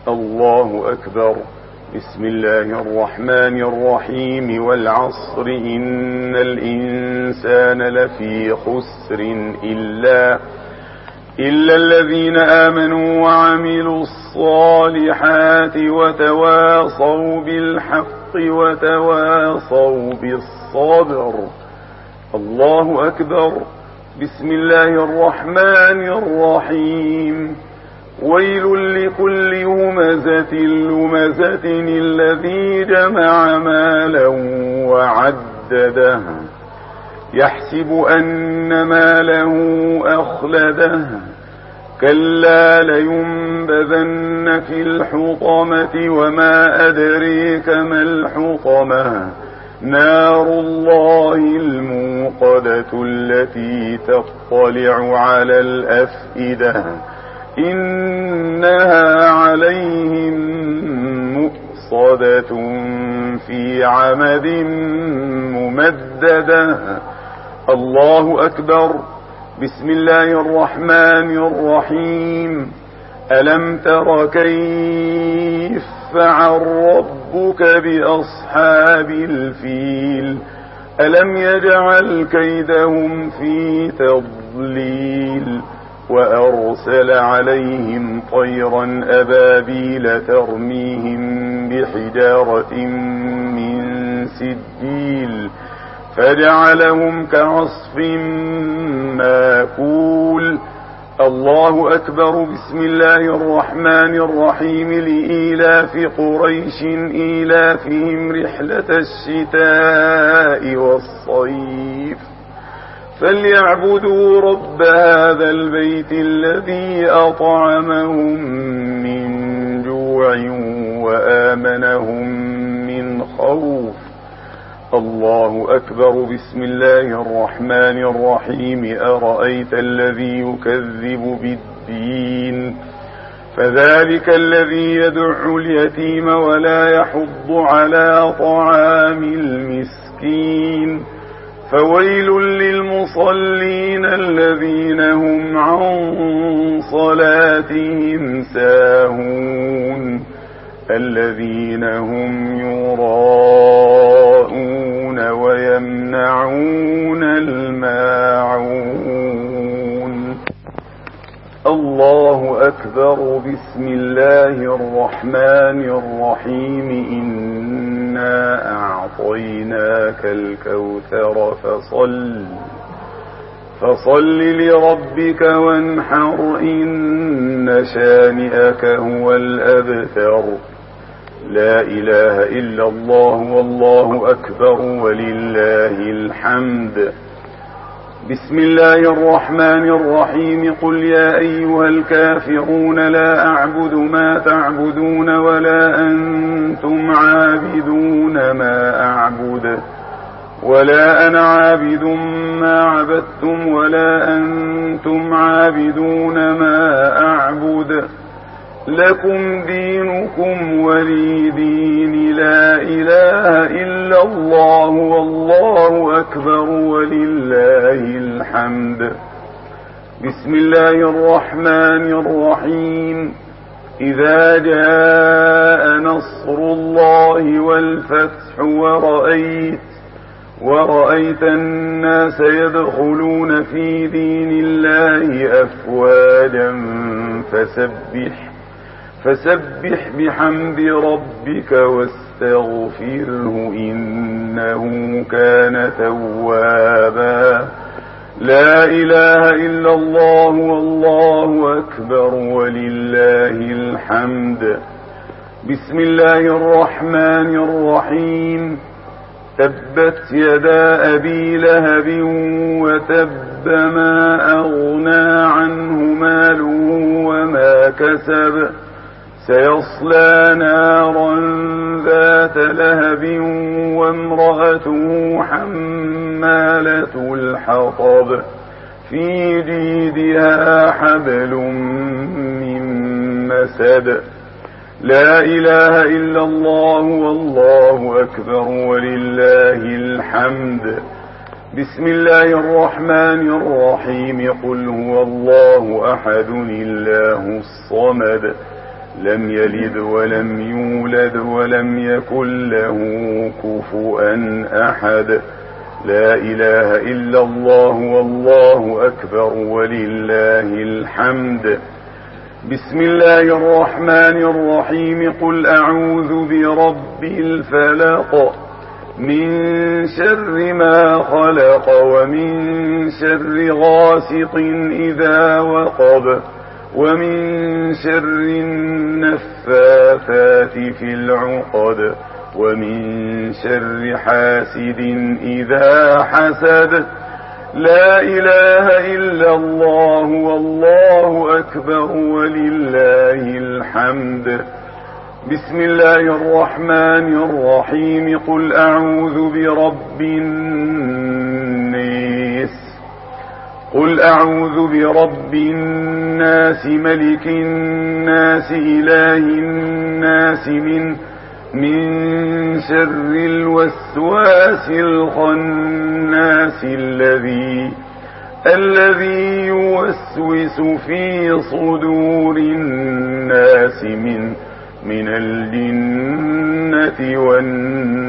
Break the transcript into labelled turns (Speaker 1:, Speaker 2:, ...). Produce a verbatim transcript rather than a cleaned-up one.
Speaker 1: الله أكبر. بسم الله الرحمن الرحيم. والعصر إن الإنسان لفي خسر إلا إلا الذين آمنوا وعملوا الصالحات وتواصوا بالحق وتواصوا بالصبر. الله أكبر. بسم الله الرحمن الرحيم. ويل لكل همزة لمزة الذي جمع مالا وعدده يحسب أن ماله أخلده كلا لينبذن في الحطمة وما أدريك ما الحطمة نار الله الموقدة التي تطلع على الأفئدة إنها عليهم مؤصدة في عمد ممددة. الله أكبر. بسم الله الرحمن الرحيم. ألم تر كيف فعل ربك بأصحاب الفيل ألم يجعل كيدهم في تضليل وأرسل عليهم طيرا أبابيل ترميهم بحجارة من سجيل فجعلهم كعصف ماكول. الله أكبر. بسم الله الرحمن الرحيم. لإيلاف قريش إيلافهم رحلة الشتاء والصيف فليعبدوا رب هذا البيت الذي أطعمهم من جوع وآمنهم من خوف. الله أكبر. بسم الله الرحمن الرحيم. أرأيت الذي يكذب بالدين فذلك الذي يدع اليتيم ولا يحض على طعام المسكين فويل للمصلين الذين هم عن صلاتهم ساهون الذين هم يراءون ويمنعون الماعون. الله أكبر. بسم الله الرحمن الرحيم. إنا أعطيناك الكوثر فصل فصل لربك وانحر إن شانئك هو الأبتر. لا إله إلا الله والله أكبر ولله الحمد. بسم الله الرحمن الرحيم. قل يا أيها الكافرون لا أعبد ما تعبدون ولا أنتم عابدون ما أعبد ولا أنا عابد ما عبدتم ولا أنتم عابدون ما أعبد لكم دينكم ولي دين. لا إله إلا الله والله أكبر ولله الحمد. بسم الله الرحمن الرحيم. إذا جاء نصر الله والفتح ورأيت ورأيت الناس يدخلون في دين الله أفواجا فسبح فسبح بحمد ربك واستغفره إنه كان توابا. لا إله إلا الله والله أكبر ولله الحمد. بسم الله الرحمن الرحيم. تبت يدا أبي لهب وتب ما أغنى عنه ماله وما كسب سيصلى نارا ذات لهب وامرأته حمالة الحطب في جيدها حبل من مسد. لا إله إلا الله والله أكبر ولله الحمد. بسم الله الرحمن الرحيم. قل هو الله أحد الله الصمد لم يلد ولم يولد ولم يكن له كفوا أحد. لا إله إلا الله والله أكبر ولله الحمد. بسم الله الرحمن الرحيم. قل أعوذ برب الفلق من شر ما خلق ومن شر غاسق إذا وقب ومن شر النفاثات في العقد ومن شر حاسد إذا حسد. لا إله إلا الله والله أكبر ولله الحمد. بسم الله الرحمن الرحيم. قل أعوذ برب الناس قل أعوذ برب الناس ملك الناس إله الناس من من شر الوسواس الخناس الذي الذي يوسوس في صدور الناس من من الجنة والناس.